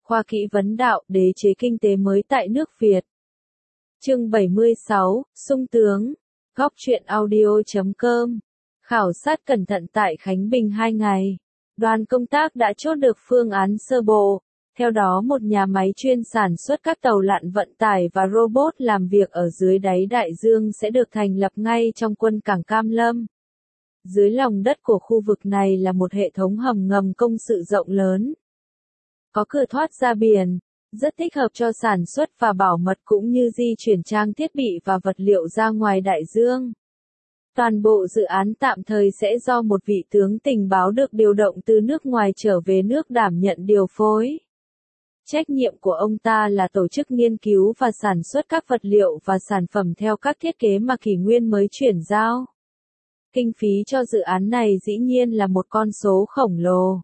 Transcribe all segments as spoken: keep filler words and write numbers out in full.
Khoa kỹ vấn đạo, đế chế kinh tế mới tại nước Việt. Chương bảy mươi sáu, Xung tướng. Góc truyện audio chấm com. Khảo sát cẩn thận tại Khánh Bình hai ngày. Đoàn công tác đã chốt được phương án sơ bộ. Theo đó một nhà máy chuyên sản xuất các tàu lặn vận tải và robot làm việc ở dưới đáy đại dương sẽ được thành lập ngay trong quân cảng Cam Lâm. Dưới lòng đất của khu vực này là một hệ thống hầm ngầm công sự rộng lớn. Có cửa thoát ra biển, rất thích hợp cho sản xuất và bảo mật cũng như di chuyển trang thiết bị và vật liệu ra ngoài đại dương. Toàn bộ dự án tạm thời sẽ do một vị tướng tình báo được điều động từ nước ngoài trở về nước đảm nhận điều phối. Trách nhiệm của ông ta là tổ chức nghiên cứu và sản xuất các vật liệu và sản phẩm theo các thiết kế mà Kỷ Nguyên mới chuyển giao. Kinh phí cho dự án này dĩ nhiên là một con số khổng lồ,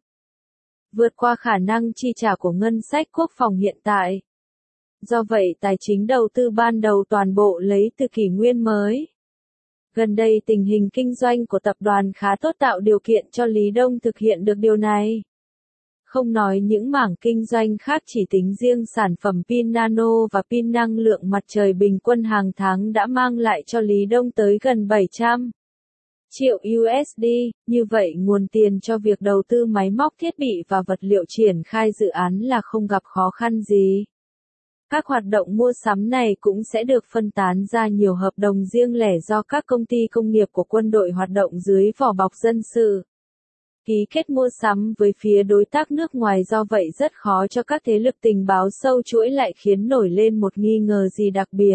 vượt qua khả năng chi trả của ngân sách quốc phòng hiện tại. Do vậy tài chính đầu tư ban đầu toàn bộ lấy từ Kỷ Nguyên mới. Gần đây tình hình kinh doanh của tập đoàn khá tốt tạo điều kiện cho Lý Đông thực hiện được điều này. Không nói những mảng kinh doanh khác, chỉ tính riêng sản phẩm pin nano và pin năng lượng mặt trời bình quân hàng tháng đã mang lại cho Lý Đông tới gần bảy trăm triệu u ét đê, như vậy nguồn tiền cho việc đầu tư máy móc thiết bị và vật liệu triển khai dự án là không gặp khó khăn gì. Các hoạt động mua sắm này cũng sẽ được phân tán ra nhiều hợp đồng riêng lẻ do các công ty công nghiệp của quân đội hoạt động dưới vỏ bọc dân sự. Ký kết mua sắm với phía đối tác nước ngoài, do vậy rất khó cho các thế lực tình báo sâu chuỗi lại khiến nổi lên một nghi ngờ gì đặc biệt.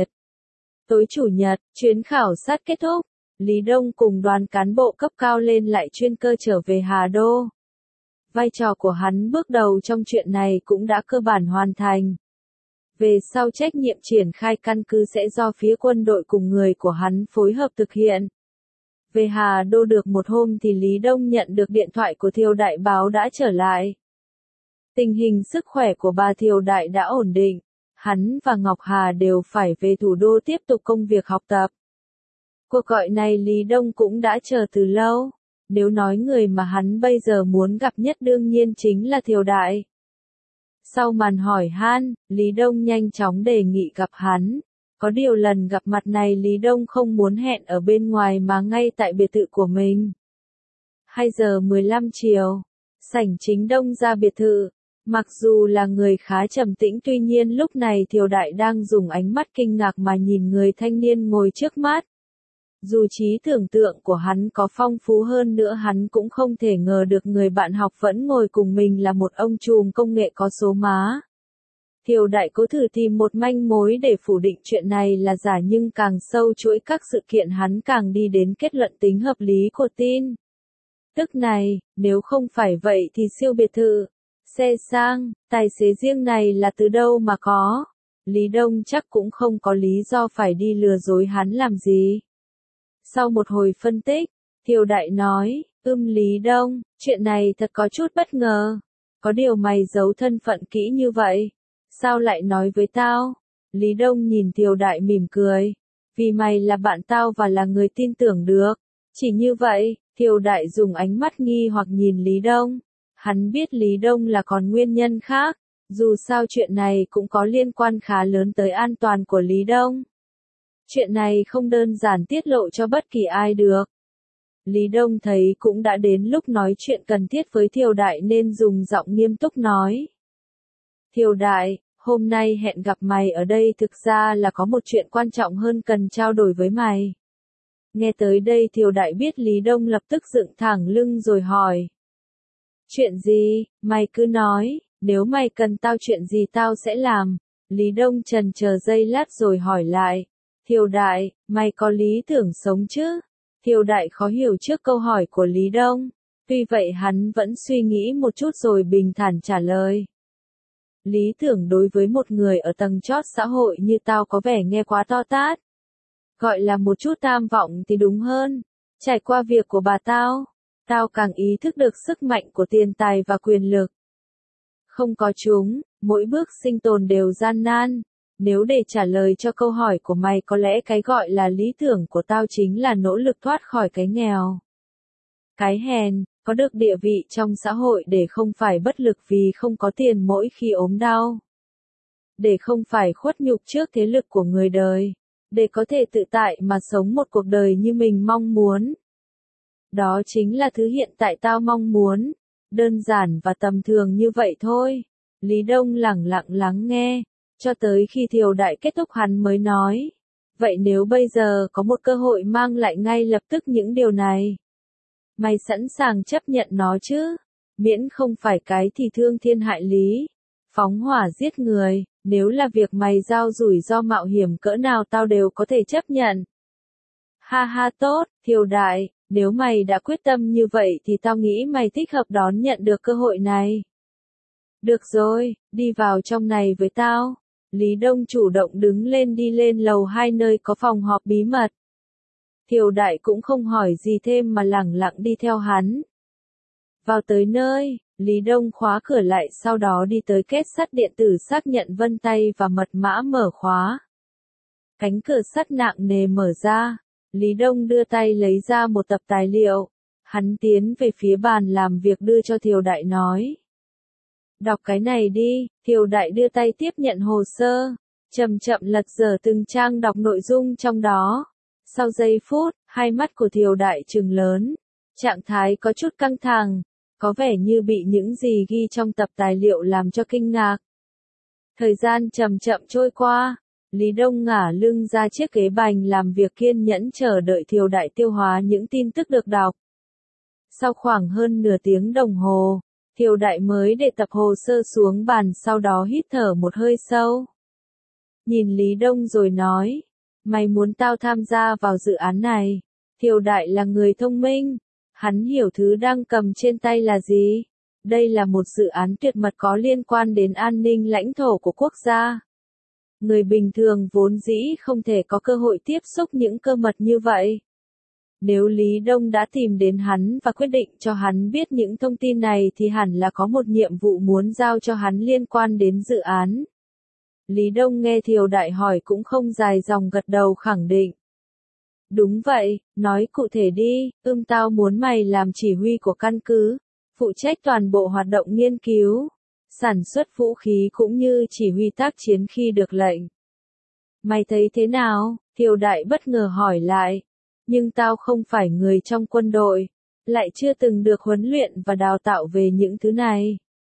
Tối Chủ nhật, chuyến khảo sát kết thúc, Lý Đông cùng đoàn cán bộ cấp cao lên lại chuyên cơ trở về Hà Đô. Vai trò của hắn bước đầu trong chuyện này cũng đã cơ bản hoàn thành. Về sau trách nhiệm triển khai căn cứ sẽ do phía quân đội cùng người của hắn phối hợp thực hiện. Về Hà Đô được một hôm thì Lý Đông nhận được điện thoại của Thiều Đại báo đã trở lại. Tình hình sức khỏe của bà Thiều Đại đã ổn định, hắn và Ngọc Hà đều phải về thủ đô tiếp tục công việc học tập. Cuộc gọi này Lý Đông cũng đã chờ từ lâu, nếu nói người mà hắn bây giờ muốn gặp nhất đương nhiên chính là Thiều Đại. Sau màn hỏi han, Lý Đông nhanh chóng đề nghị gặp hắn. Có điều lần gặp mặt này Lý Đông không muốn hẹn ở bên ngoài mà ngay tại biệt thự của mình. hai giờ mười lăm chiều, sảnh chính Đông ra biệt thự. Mặc dù là người khá trầm tĩnh, tuy nhiên lúc này Thiều Đại đang dùng ánh mắt kinh ngạc mà nhìn người thanh niên ngồi trước mắt. Dù trí tưởng tượng của hắn có phong phú hơn nữa, hắn cũng không thể ngờ được người bạn học vẫn ngồi cùng mình là một ông trùm công nghệ có số má. Thiều Đại cố thử tìm một manh mối để phủ định chuyện này là giả, nhưng càng sâu chuỗi các sự kiện hắn càng đi đến kết luận tính hợp lý của tin tức này. Nếu không phải vậy thì siêu biệt thự, xe sang, tài xế riêng này là từ đâu mà có? Lý Đông chắc cũng không có lý do phải đi lừa dối hắn làm gì. Sau một hồi phân tích, Thiều Đại nói, ưm Lý Đông, chuyện này thật có chút bất ngờ. Có điều mày giấu thân phận kỹ như vậy, sao lại nói với tao? Lý Đông nhìn Thiều Đại mỉm cười. Vì mày là bạn tao và là người tin tưởng được. Chỉ như vậy, Thiều Đại dùng ánh mắt nghi hoặc nhìn Lý Đông. Hắn biết Lý Đông là còn nguyên nhân khác. Dù sao chuyện này cũng có liên quan khá lớn tới an toàn của Lý Đông. Chuyện này không đơn giản tiết lộ cho bất kỳ ai được. Lý Đông thấy cũng đã đến lúc nói chuyện cần thiết với Thiều Đại nên dùng giọng nghiêm túc nói. Thiều Đại, hôm nay hẹn gặp mày ở đây thực ra là có một chuyện quan trọng hơn cần trao đổi với mày. Nghe tới đây Thiều Đại biết Lý Đông lập tức dựng thẳng lưng rồi hỏi. Chuyện gì, mày cứ nói, nếu mày cần tao chuyện gì tao sẽ làm. Lý Đông chần chờ giây lát rồi hỏi lại. Thiều Đại, mày có lý tưởng sống chứ? Thiều Đại khó hiểu trước câu hỏi của Lý Đông. Tuy vậy hắn vẫn suy nghĩ một chút rồi bình thản trả lời. Lý tưởng đối với một người ở tầng chót xã hội như tao có vẻ nghe quá to tát. Gọi là một chút tham vọng thì đúng hơn. Trải qua việc của bà tao, tao càng ý thức được sức mạnh của tiền tài và quyền lực. Không có chúng, mỗi bước sinh tồn đều gian nan. Nếu để trả lời cho câu hỏi của mày, có lẽ cái gọi là lý tưởng của tao chính là nỗ lực thoát khỏi cái nghèo, cái hèn, có được địa vị trong xã hội để không phải bất lực vì không có tiền mỗi khi ốm đau, để không phải khuất nhục trước thế lực của người đời, để có thể tự tại mà sống một cuộc đời như mình mong muốn. Đó chính là thứ hiện tại tao mong muốn, đơn giản và tầm thường như vậy thôi. Lý Đông lẳng lặng lắng nghe, cho tới khi Thiều Đại kết thúc hắn mới nói, vậy nếu bây giờ có một cơ hội mang lại ngay lập tức những điều này, mày sẵn sàng chấp nhận nó chứ? Miễn không phải cái thì thương thiên hại lý, phóng hỏa giết người, nếu là việc mày giao rủi ro mạo hiểm cỡ nào tao đều có thể chấp nhận. Ha ha tốt, Thiều Đại, nếu mày đã quyết tâm như vậy thì tao nghĩ mày thích hợp đón nhận được cơ hội này. Được rồi, đi vào trong này với tao. Lý Đông chủ động đứng lên đi lên lầu hai nơi có phòng họp bí mật. Thiều Đại cũng không hỏi gì thêm mà lẳng lặng đi theo hắn. Vào tới nơi, Lý Đông khóa cửa lại sau đó đi tới kết sắt điện tử xác nhận vân tay và mật mã mở khóa. Cánh cửa sắt nặng nề mở ra, Lý Đông đưa tay lấy ra một tập tài liệu. Hắn tiến về phía bàn làm việc đưa cho Thiều Đại nói. Đọc cái này đi, Thiều Đại đưa tay tiếp nhận hồ sơ, chậm chậm lật dở từng trang đọc nội dung trong đó. Sau giây phút, hai mắt của Thiều Đại trừng lớn, trạng thái có chút căng thẳng, có vẻ như bị những gì ghi trong tập tài liệu làm cho kinh ngạc. Thời gian chậm chậm trôi qua, Lý Đông ngả lưng ra chiếc ghế bành làm việc kiên nhẫn chờ đợi Thiều Đại tiêu hóa những tin tức được đọc. Sau khoảng hơn nửa tiếng đồng hồ, Thiều Đại mới để tập hồ sơ xuống bàn sau đó hít thở một hơi sâu. Nhìn Lý Đông rồi nói, mày muốn tao tham gia vào dự án này. Thiều Đại là người thông minh, hắn hiểu thứ đang cầm trên tay là gì. Đây là một dự án tuyệt mật có liên quan đến an ninh lãnh thổ của quốc gia. Người bình thường vốn dĩ không thể có cơ hội tiếp xúc những cơ mật như vậy. Nếu Lý Đông đã tìm đến hắn và quyết định cho hắn biết những thông tin này thì hẳn là có một nhiệm vụ muốn giao cho hắn liên quan đến dự án. Lý Đông nghe Thiều Đại hỏi cũng không dài dòng gật đầu khẳng định. Đúng vậy, nói cụ thể đi, ưm tao muốn mày làm chỉ huy của căn cứ, phụ trách toàn bộ hoạt động nghiên cứu, sản xuất vũ khí cũng như chỉ huy tác chiến khi được lệnh. Mày thấy thế nào? Thiều Đại bất ngờ hỏi lại. Nhưng tao không phải người trong quân đội, lại chưa từng được huấn luyện và đào tạo về những thứ này.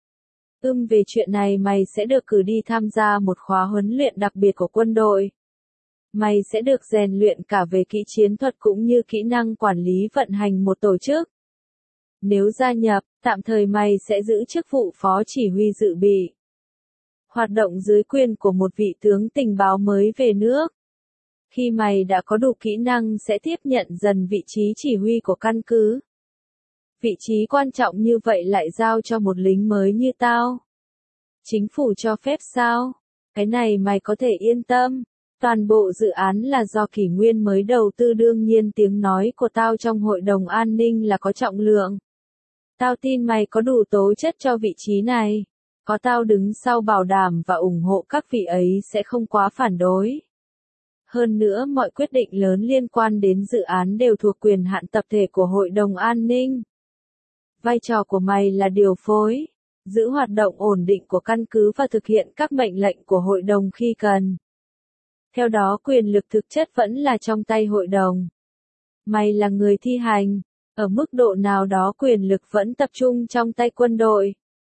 Ưm về chuyện này mày sẽ được cử đi tham gia một khóa huấn luyện đặc biệt của quân đội. Mày sẽ được rèn luyện cả về kỹ chiến thuật cũng như kỹ năng quản lý vận hành một tổ chức. Nếu gia nhập, tạm thời mày sẽ giữ chức vụ phó chỉ huy dự bị. Hoạt động dưới quyền của một vị tướng tình báo mới về nước. Khi mày đã có đủ kỹ năng sẽ tiếp nhận dần vị trí chỉ huy của căn cứ. Vị trí quan trọng như vậy lại giao cho một lính mới như tao. Chính phủ cho phép sao? Cái này mày có thể yên tâm. Toàn bộ dự án là do Kỷ Nguyên mới đầu tư, đương nhiên tiếng nói của tao trong hội đồng an ninh là có trọng lượng. Tao tin mày có đủ tố chất cho vị trí này. Có tao đứng sau bảo đảm và ủng hộ các vị ấy sẽ không quá phản đối. Hơn nữa mọi quyết định lớn liên quan đến dự án đều thuộc quyền hạn tập thể của Hội đồng An ninh. Vai trò của mày là điều phối, giữ hoạt động ổn định của căn cứ và thực hiện các mệnh lệnh của hội đồng khi cần. Theo đó quyền lực thực chất vẫn là trong tay hội đồng. Mày là người thi hành, ở mức độ nào đó quyền lực vẫn tập trung trong tay quân đội.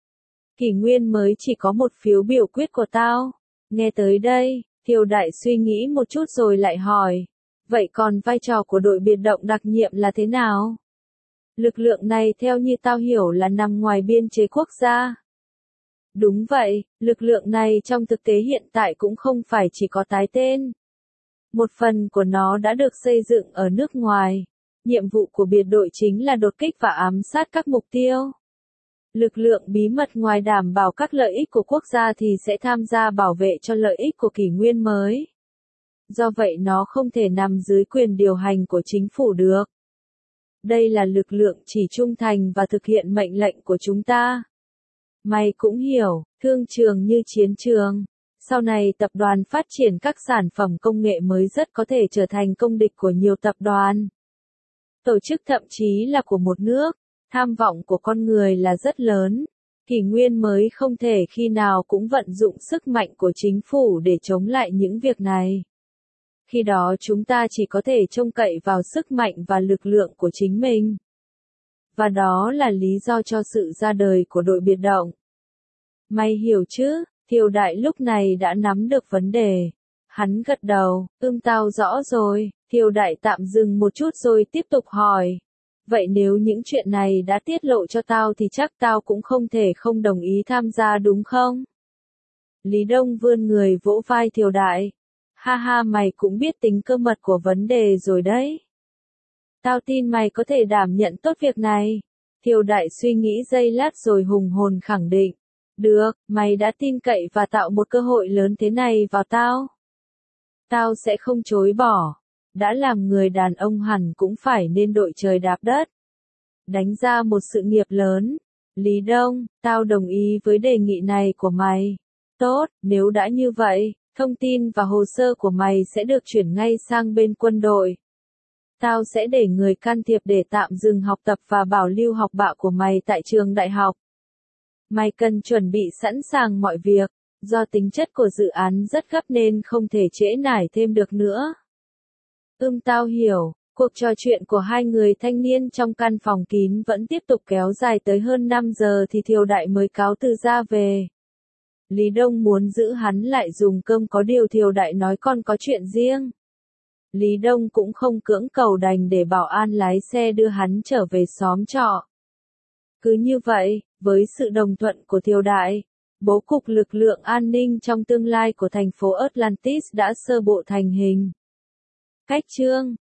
Kỷ Nguyên mới chỉ có một phiếu biểu quyết của tao. Nghe tới đây, Thiều Đại suy nghĩ một chút rồi lại hỏi. Vậy còn vai trò của đội biệt động đặc nhiệm là thế nào? Lực lượng này theo như tao hiểu là nằm ngoài biên chế quốc gia. Đúng vậy, lực lượng này trong thực tế hiện tại cũng không phải chỉ có tái tên. Một phần của nó đã được xây dựng ở nước ngoài. Nhiệm vụ của biệt đội chính là đột kích và ám sát các mục tiêu. Lực lượng bí mật ngoài đảm bảo các lợi ích của quốc gia thì sẽ tham gia bảo vệ cho lợi ích của Kỷ Nguyên mới. Do vậy nó không thể nằm dưới quyền điều hành của chính phủ được. Đây là lực lượng chỉ trung thành và thực hiện mệnh lệnh của chúng ta. Mày cũng hiểu, thương trường như chiến trường. Sau này tập đoàn phát triển các sản phẩm công nghệ mới rất có thể trở thành công địch của nhiều tập đoàn. Tổ chức thậm chí là của một nước. Tham vọng của con người là rất lớn. Kỷ Nguyên mới không thể khi nào cũng vận dụng sức mạnh của chính phủ để chống lại những việc này. Khi đó chúng ta chỉ có thể trông cậy vào sức mạnh và lực lượng của chính mình. Và đó là lý do cho sự ra đời của đội biệt động. Mày hiểu chứ? Thiều Đại lúc này đã nắm được vấn đề. Hắn gật đầu, ưm tao rõ rồi. Thiều Đại tạm dừng một chút rồi tiếp tục hỏi. Vậy nếu những chuyện này đã tiết lộ cho tao thì chắc tao cũng không thể không đồng ý tham gia đúng không? Lý Đông vươn người vỗ vai Thiều Đại. Ha ha, mày cũng biết tính cơ mật của vấn đề rồi đấy. Tao tin mày có thể đảm nhận tốt việc này. Thiều Đại suy nghĩ giây lát rồi hùng hồn khẳng định. Được, mày đã tin cậy và tạo một cơ hội lớn thế này vào tao. Tao sẽ không chối bỏ. Đã làm người đàn ông hẳn cũng phải nên đội trời đạp đất. Đánh ra một sự nghiệp lớn. Lý Đông, tao đồng ý với đề nghị này của mày. Tốt, nếu đã như vậy, thông tin và hồ sơ của mày sẽ được chuyển ngay sang bên quân đội. Tao sẽ để người can thiệp để tạm dừng học tập và bảo lưu học bạ của mày tại trường đại học. Mày cần chuẩn bị sẵn sàng mọi việc, do tính chất của dự án rất gấp nên không thể trễ nải thêm được nữa. Ưm tao hiểu, cuộc trò chuyện của hai người thanh niên trong căn phòng kín vẫn tiếp tục kéo dài tới hơn năm giờ thì Thiều Đại mới cáo từ ra về. Lý Đông muốn giữ hắn lại dùng cơm, có điều Thiều Đại nói con có chuyện riêng. Lý Đông cũng không cưỡng cầu, đành để bảo an lái xe đưa hắn trở về xóm trọ. Cứ như vậy, với sự đồng thuận của Thiều Đại, bố cục lực lượng an ninh trong tương lai của thành phố Atlantis đã sơ bộ thành hình. Cách chương